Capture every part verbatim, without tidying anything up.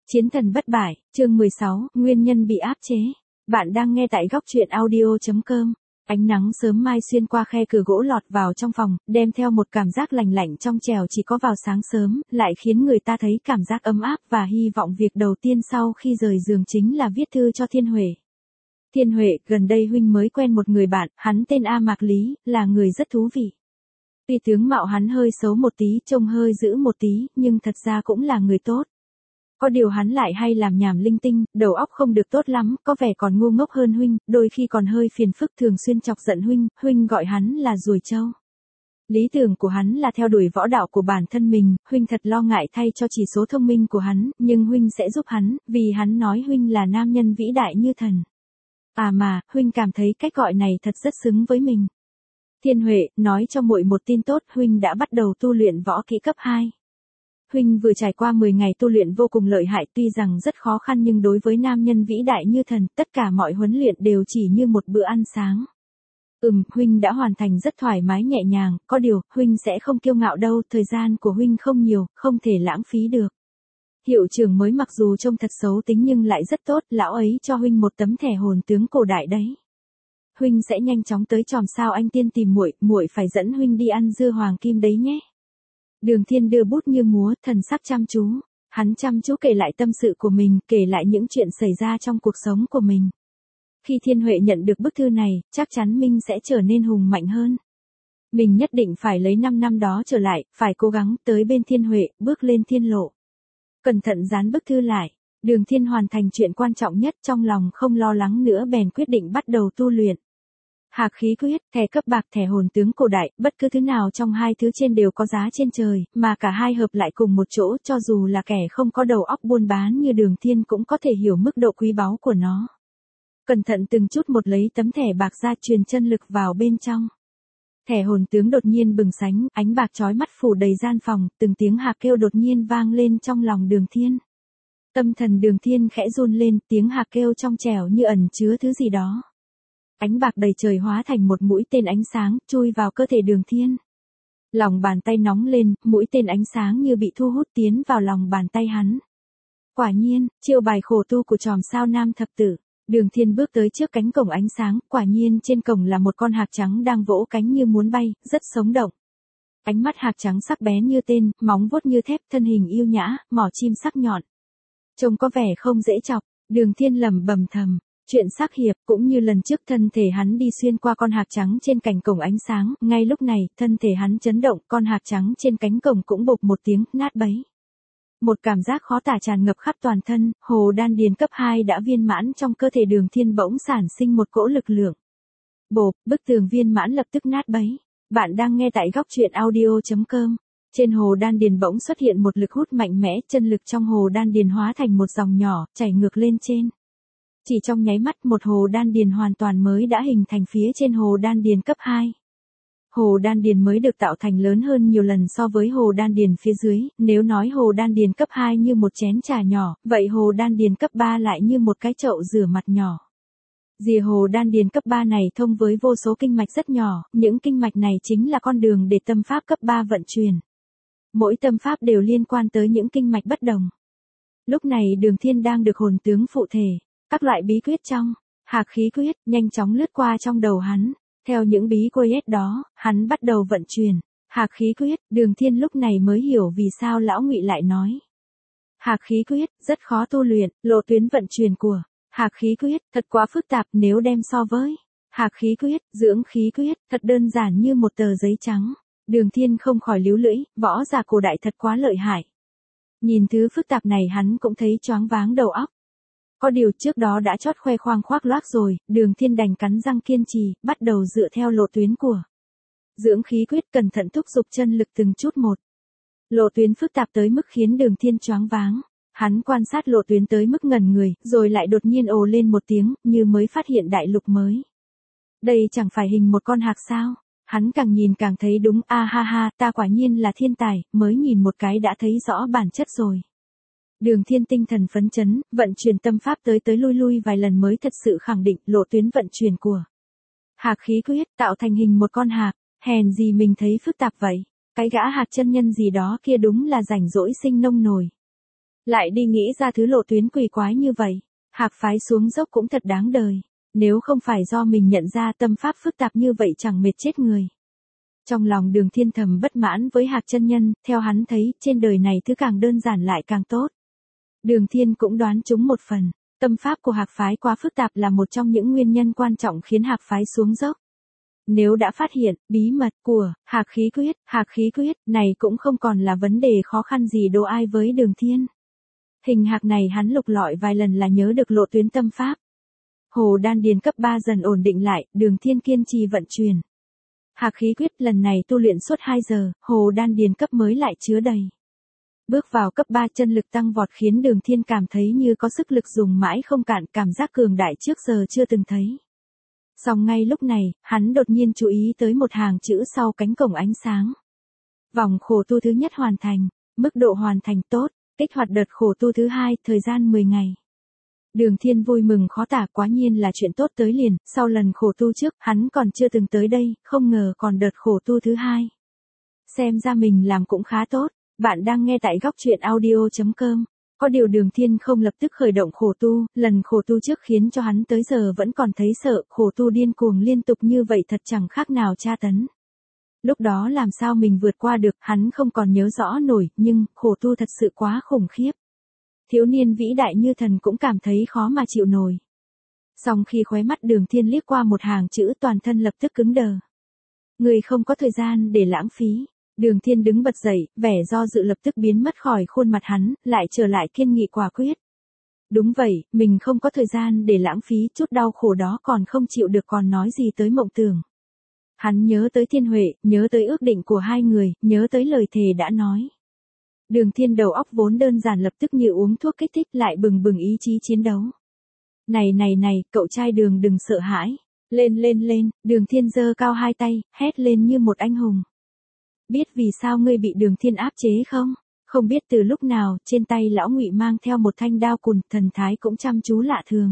Chiến thần bất bại, chương mười sáu, nguyên nhân bị áp chế. Bạn đang nghe tại góc truyện audio chấm com. Ánh nắng sớm mai xuyên qua khe cửa gỗ lọt vào trong phòng, đem theo một cảm giác lành lạnh trong trẻo chỉ có vào sáng sớm, lại khiến người ta thấy cảm giác ấm áp và hy vọng việc đầu tiên sau khi rời giường chính là viết thư cho Thiên Huệ. Thiên Huệ, gần đây huynh mới quen một người bạn, hắn tên A Mạc Lý, là người rất thú vị. Tuy tướng mạo hắn hơi xấu một tí, trông hơi dữ một tí, nhưng thật ra cũng là người tốt. Có điều hắn lại hay làm nhảm linh tinh, đầu óc không được tốt lắm, có vẻ còn ngu ngốc hơn huynh, đôi khi còn hơi phiền phức thường xuyên chọc giận huynh, huynh gọi hắn là ruồi trâu. Lý tưởng của hắn là theo đuổi võ đạo của bản thân mình, huynh thật lo ngại thay cho chỉ số thông minh của hắn, nhưng huynh sẽ giúp hắn, vì hắn nói huynh là nam nhân vĩ đại như thần. À mà, huynh cảm thấy cách gọi này thật rất xứng với mình. Thiên Huệ, nói cho muội một tin tốt, huynh đã bắt đầu tu luyện võ kỹ cấp hai. Huynh vừa trải qua mười ngày tu luyện vô cùng lợi hại, tuy rằng rất khó khăn nhưng đối với nam nhân vĩ đại như thần, tất cả mọi huấn luyện đều chỉ như một bữa ăn sáng. Ừm, huynh đã hoàn thành rất thoải mái nhẹ nhàng, có điều, huynh sẽ không kiêu ngạo đâu, thời gian của huynh không nhiều, không thể lãng phí được. Hiệu trưởng mới mặc dù trông thật xấu tính nhưng lại rất tốt, lão ấy cho huynh một tấm thẻ hồn tướng cổ đại đấy. Huynh sẽ nhanh chóng tới chòm sao anh tiên tìm muội, muội phải dẫn huynh đi ăn dưa hoàng kim đấy nhé. Đường Thiên đưa bút như múa, thần sắc chăm chú. Hắn chăm chú kể lại tâm sự của mình, kể lại những chuyện xảy ra trong cuộc sống của mình. Khi Thiên Huệ nhận được bức thư này, chắc chắn Minh sẽ trở nên hùng mạnh hơn. Mình nhất định phải lấy năm năm đó trở lại, phải cố gắng tới bên Thiên Huệ, bước lên thiên lộ. Cẩn thận dán bức thư lại. Đường Thiên hoàn thành chuyện quan trọng nhất, trong lòng không lo lắng nữa bèn quyết định bắt đầu tu luyện. Hạc khí quyết, thẻ cấp bạc, thẻ hồn tướng cổ đại, bất cứ thứ nào trong hai thứ trên đều có giá trên trời, mà cả hai hợp lại cùng một chỗ, cho dù là kẻ không có đầu óc buôn bán như Đường Thiên cũng có thể hiểu mức độ quý báu của nó. Cẩn thận từng chút một lấy tấm thẻ bạc ra, truyền chân lực vào bên trong. Thẻ hồn tướng đột nhiên bừng sáng, ánh bạc chói mắt phủ đầy gian phòng, từng tiếng hạc kêu đột nhiên vang lên trong lòng Đường Thiên. Tâm thần Đường Thiên khẽ run lên, tiếng hạc kêu trong trẻo như ẩn chứa thứ gì đó. Ánh bạc đầy trời hóa thành một mũi tên ánh sáng, chui vào cơ thể Đường Thiên. Lòng bàn tay nóng lên, mũi tên ánh sáng như bị thu hút tiến vào lòng bàn tay hắn. Quả nhiên, chiêu bài khổ tu của chòm sao nam thập tử. Đường Thiên bước tới trước cánh cổng ánh sáng, quả nhiên trên cổng là một con hạc trắng đang vỗ cánh như muốn bay, rất sống động. Ánh mắt hạc trắng sắc bén như tên, móng vuốt như thép, thân hình yêu nhã, mỏ chim sắc nhọn. Trông có vẻ không dễ chọc, Đường Thiên lẩm bẩm thầm. Chuyện sắc hiệp, cũng như lần trước thân thể hắn đi xuyên qua con hạc trắng trên cành cổng ánh sáng, ngay lúc này, thân thể hắn chấn động, con hạc trắng trên cánh cổng cũng bộp một tiếng, nát bấy. Một cảm giác khó tả tràn ngập khắp toàn thân, hồ đan điền cấp hai đã viên mãn trong cơ thể Đường Thiên bỗng sản sinh một cỗ lực lượng. Bộp, bức tường viên mãn lập tức nát bấy. Bạn đang nghe tại góc truyện audio chấm com. Trên hồ đan điền bỗng xuất hiện một lực hút mạnh mẽ, chân lực trong hồ đan điền hóa thành một dòng nhỏ, chảy ngược lên trên. Chỉ trong nháy mắt một hồ đan điền hoàn toàn mới đã hình thành phía trên hồ đan điền cấp hai. Hồ đan điền mới được tạo thành lớn hơn nhiều lần so với hồ đan điền phía dưới, nếu nói hồ đan điền cấp hai như một chén trà nhỏ, vậy hồ đan điền cấp ba lại như một cái chậu rửa mặt nhỏ. Rìa hồ đan điền cấp ba này thông với vô số kinh mạch rất nhỏ, những kinh mạch này chính là con đường để tâm pháp cấp ba vận chuyển. Mỗi tâm pháp đều liên quan tới những kinh mạch bất đồng. Lúc này Đường Thiên đang được hồn tướng phụ thể. Các loại bí quyết trong hạc khí quyết nhanh chóng lướt qua trong đầu hắn. Theo những bí quyết đó, hắn bắt đầu vận chuyển hạc khí quyết. Đường Thiên lúc này mới hiểu vì sao lão Ngụy lại nói hạc khí quyết rất khó tu luyện. Lộ tuyến vận chuyển của hạc khí quyết thật quá phức tạp, nếu đem so với hạc khí quyết, dưỡng khí quyết thật đơn giản như một tờ giấy trắng. Đường Thiên không khỏi líu lưỡi, võ giả cổ đại thật quá lợi hại. Nhìn thứ phức tạp này hắn cũng thấy choáng váng đầu óc. Có điều trước đó đã chót khoe khoang khoác lác rồi, Đường Thiên đành cắn răng kiên trì, bắt đầu dựa theo lộ tuyến của dưỡng khí quyết, cẩn thận thúc giục chân lực từng chút một. Lộ tuyến phức tạp tới mức khiến Đường Thiên choáng váng. Hắn quan sát lộ tuyến tới mức ngẩn người, rồi lại đột nhiên ồ lên một tiếng, như mới phát hiện đại lục mới. Đây chẳng phải hình một con hạc sao? Hắn càng nhìn càng thấy đúng, a ha ha, ta quả nhiên là thiên tài, mới nhìn một cái đã thấy rõ bản chất rồi. Đường Thiên tinh thần phấn chấn, vận chuyển tâm pháp tới tới lui lui vài lần mới thật sự khẳng định lộ tuyến vận chuyển của hạc khí quyết, tạo thành hình một con hạc. Hèn gì mình thấy phức tạp vậy, cái gã hạc chân nhân gì đó kia đúng là rảnh rỗi sinh nông nổi. Lại đi nghĩ ra thứ lộ tuyến quỷ quái như vậy. Hạc phái xuống dốc cũng thật đáng đời. Nếu không phải do mình nhận ra tâm pháp phức tạp như vậy chẳng mệt chết người. Trong lòng Đường Thiên thầm bất mãn với Hạc chân nhân, theo hắn thấy, trên đời này thứ càng đơn giản lại càng tốt. Đường Thiên cũng đoán trúng một phần, tâm pháp của Hạc phái quá phức tạp là một trong những nguyên nhân quan trọng khiến Hạc phái xuống dốc. Nếu đã phát hiện, bí mật của Hạc khí quyết, Hạc khí quyết này cũng không còn là vấn đề khó khăn gì đố ai với Đường Thiên. Hình hạc này hắn lục lọi vài lần là nhớ được lộ tuyến tâm pháp. Hồ đan điền cấp ba dần ổn định lại, Đường Thiên kiên trì vận chuyển. Hạc khí quyết lần này tu luyện suốt hai giờ, hồ đan điền cấp mới lại chứa đầy. Bước vào cấp ba chân lực tăng vọt khiến Đường Thiên cảm thấy như có sức lực dùng mãi không cạn, cảm giác cường đại trước giờ chưa từng thấy. Song ngay lúc này, hắn đột nhiên chú ý tới một hàng chữ sau cánh cổng ánh sáng. Vòng khổ tu thứ nhất hoàn thành, mức độ hoàn thành tốt, kích hoạt đợt khổ tu thứ hai, thời gian mười ngày. Đường Thiên vui mừng khó tả, quá nhiên là chuyện tốt tới liền, sau lần khổ tu trước, hắn còn chưa từng tới đây, không ngờ còn đợt khổ tu thứ hai. Xem ra mình làm cũng khá tốt, bạn đang nghe tại góc truyện audio chấm com. Có điều Đường Thiên không lập tức khởi động khổ tu, lần khổ tu trước khiến cho hắn tới giờ vẫn còn thấy sợ, khổ tu điên cuồng liên tục như vậy thật chẳng khác nào tra tấn. Lúc đó làm sao mình vượt qua được, hắn không còn nhớ rõ nổi, nhưng, khổ tu thật sự quá khủng khiếp. Thiếu niên vĩ đại như thần cũng cảm thấy khó mà chịu nổi. Song khi khóe mắt Đường Thiên liếc qua một hàng chữ toàn thân lập tức cứng đờ. Người không có thời gian để lãng phí. Đường Thiên đứng bật dậy, vẻ do dự lập tức biến mất khỏi khuôn mặt hắn, lại trở lại kiên nghị quả quyết. Đúng vậy, mình không có thời gian để lãng phí, chút đau khổ đó còn không chịu được còn nói gì tới mộng tưởng. Hắn nhớ tới Thiên Huệ, nhớ tới ước định của hai người, nhớ tới lời thề đã nói. Đường Thiên đầu óc vốn đơn giản lập tức như uống thuốc kích thích lại bừng bừng ý chí chiến đấu. Này này này, cậu trai Đường đừng sợ hãi. Lên lên lên, Đường Thiên giơ cao hai tay, hét lên như một anh hùng. Biết vì sao ngươi bị Đường Thiên áp chế không? Không biết từ lúc nào, trên tay lão Ngụy mang theo một thanh đao cùn, thần thái cũng chăm chú lạ thường.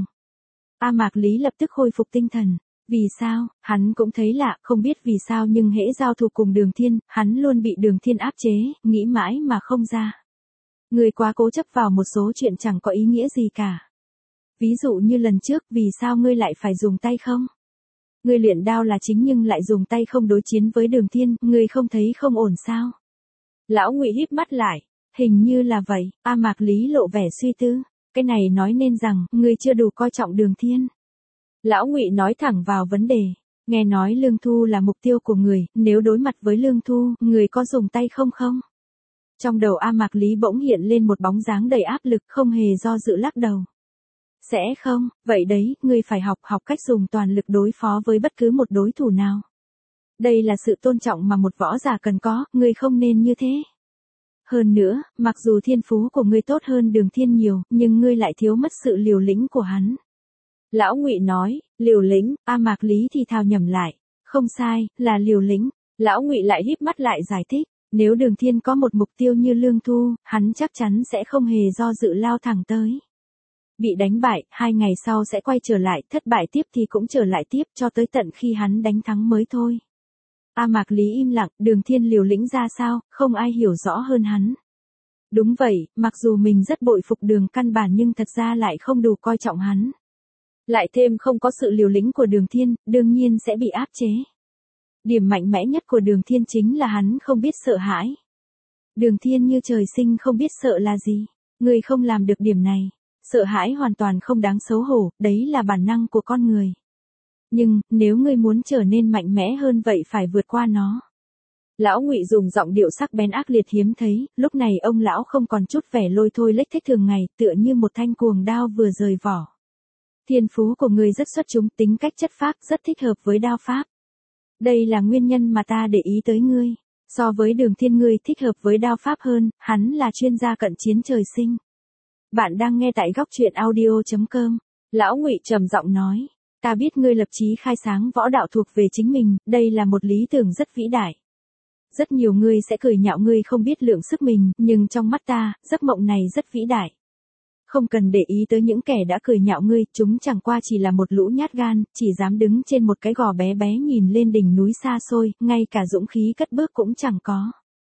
A Mạc Lý lập tức khôi phục tinh thần. Vì sao, hắn cũng thấy lạ, không biết vì sao nhưng hễ giao thủ cùng Đường Thiên, hắn luôn bị Đường Thiên áp chế, nghĩ mãi mà không ra. Người quá cố chấp vào một số chuyện chẳng có ý nghĩa gì cả. Ví dụ như lần trước, vì sao ngươi lại phải dùng tay không? Ngươi luyện đao là chính nhưng lại dùng tay không đối chiến với Đường Thiên, ngươi không thấy không ổn sao? Lão Ngụy híp mắt lại, hình như là vậy, A Mạc Lý lộ vẻ suy tư, cái này nói nên rằng, ngươi chưa đủ coi trọng Đường Thiên. Lão Ngụy nói thẳng vào vấn đề, nghe nói Lương Thu là mục tiêu của người, nếu đối mặt với Lương Thu, người có dùng tay không không? Trong đầu A Mạc Lý bỗng hiện lên một bóng dáng đầy áp lực, không hề do dự lắc đầu. Sẽ không, vậy đấy, ngươi phải học học cách dùng toàn lực đối phó với bất cứ một đối thủ nào. Đây là sự tôn trọng mà một võ giả cần có, ngươi không nên như thế. Hơn nữa, mặc dù thiên phú của ngươi tốt hơn Đường Thiên nhiều, nhưng ngươi lại thiếu mất sự liều lĩnh của hắn. Lão Ngụy nói, liều lĩnh, A Mạc Lý thì thào nhầm lại, không sai, là liều lĩnh. Lão Ngụy lại híp mắt lại giải thích, nếu Đường Thiên có một mục tiêu như Lương Thu, hắn chắc chắn sẽ không hề do dự lao thẳng tới. Bị đánh bại, hai ngày sau sẽ quay trở lại, thất bại tiếp thì cũng trở lại tiếp cho tới tận khi hắn đánh thắng mới thôi. A Mạc Lý im lặng, Đường Thiên liều lĩnh ra sao, không ai hiểu rõ hơn hắn. Đúng vậy, mặc dù mình rất bội phục Đường căn bản nhưng thật ra lại không đủ coi trọng hắn. Lại thêm không có sự liều lĩnh của Đường Thiên, đương nhiên sẽ bị áp chế. Điểm mạnh mẽ nhất của Đường Thiên chính là hắn không biết sợ hãi. Đường Thiên như trời sinh không biết sợ là gì. Người không làm được điểm này. Sợ hãi hoàn toàn không đáng xấu hổ, đấy là bản năng của con người. Nhưng, nếu ngươi muốn trở nên mạnh mẽ hơn vậy phải vượt qua nó. Lão Ngụy dùng giọng điệu sắc bén ác liệt hiếm thấy, lúc này ông lão không còn chút vẻ lôi thôi lếch thếch thường ngày, tựa như một thanh cuồng đao vừa rời vỏ. Thiên phú của ngươi rất xuất chúng, tính cách chất phác, rất thích hợp với đao pháp. Đây là nguyên nhân mà ta để ý tới ngươi. So với Đường Thiên ngươi thích hợp với đao pháp hơn, hắn là chuyên gia cận chiến trời sinh. Bạn đang nghe tại góc truyện audio chấm com. Lão Ngụy trầm giọng nói, ta biết ngươi lập chí khai sáng võ đạo thuộc về chính mình, đây là một lý tưởng rất vĩ đại. Rất nhiều người sẽ cười nhạo ngươi không biết lượng sức mình, nhưng trong mắt ta, giấc mộng này rất vĩ đại. Không cần để ý tới những kẻ đã cười nhạo ngươi, chúng chẳng qua chỉ là một lũ nhát gan, chỉ dám đứng trên một cái gò bé bé nhìn lên đỉnh núi xa xôi, ngay cả dũng khí cất bước cũng chẳng có.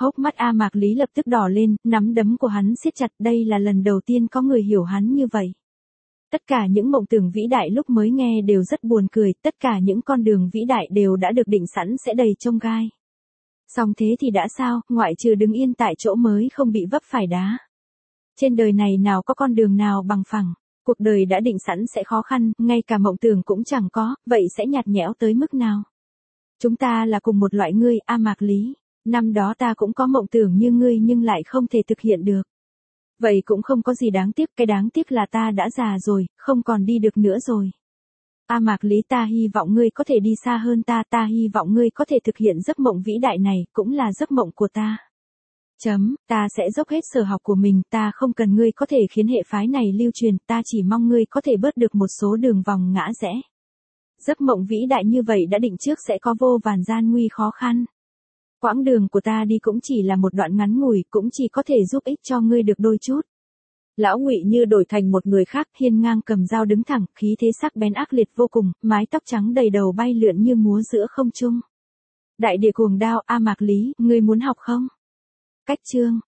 Hốc mắt A Mạc Lý lập tức đỏ lên, nắm đấm của hắn siết chặt, đây là lần đầu tiên có người hiểu hắn như vậy. Tất cả những mộng tưởng vĩ đại lúc mới nghe đều rất buồn cười, tất cả những con đường vĩ đại đều đã được định sẵn sẽ đầy chông gai. Xong thế thì đã sao, ngoại trừ đứng yên tại chỗ mới không bị vấp phải đá. Trên đời này nào có con đường nào bằng phẳng, cuộc đời đã định sẵn sẽ khó khăn, ngay cả mộng tưởng cũng chẳng có, vậy sẽ nhạt nhẽo tới mức nào. Chúng ta là cùng một loại ngươi, A Mạc Lý. Năm đó ta cũng có mộng tưởng như ngươi nhưng lại không thể thực hiện được. Vậy cũng không có gì đáng tiếc, cái đáng tiếc là ta đã già rồi, không còn đi được nữa rồi. A Mạc Lý, ta hy vọng ngươi có thể đi xa hơn ta, ta hy vọng ngươi có thể thực hiện giấc mộng vĩ đại này, cũng là giấc mộng của ta. Chấm, ta sẽ dốc hết sở học của mình, ta không cần ngươi có thể khiến hệ phái này lưu truyền, ta chỉ mong ngươi có thể bớt được một số đường vòng ngã rẽ. Giấc mộng vĩ đại như vậy đã định trước sẽ có vô vàn gian nguy khó khăn. Quãng đường của ta đi cũng chỉ là một đoạn ngắn ngủi, cũng chỉ có thể giúp ích cho ngươi được đôi chút. Lão Ngụy như đổi thành một người khác, hiên ngang cầm dao đứng thẳng, khí thế sắc bén ác liệt vô cùng, mái tóc trắng đầy đầu bay lượn như múa giữa không trung. Đại địa cuồng đao, A Mạc Lý, ngươi muốn học không? Cách chương